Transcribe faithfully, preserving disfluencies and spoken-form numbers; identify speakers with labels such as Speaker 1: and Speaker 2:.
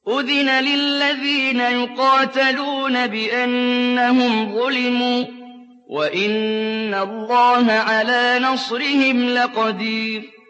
Speaker 1: أُذِنَ لِلَّذِينَ يُقَاتَلُونَ بِأَنَّهُمْ ظُلِمُوا ۚ وَإِنَّ اللَّهَ عَلَىٰ نَصْرِهِمْ لَقَدِيرٌ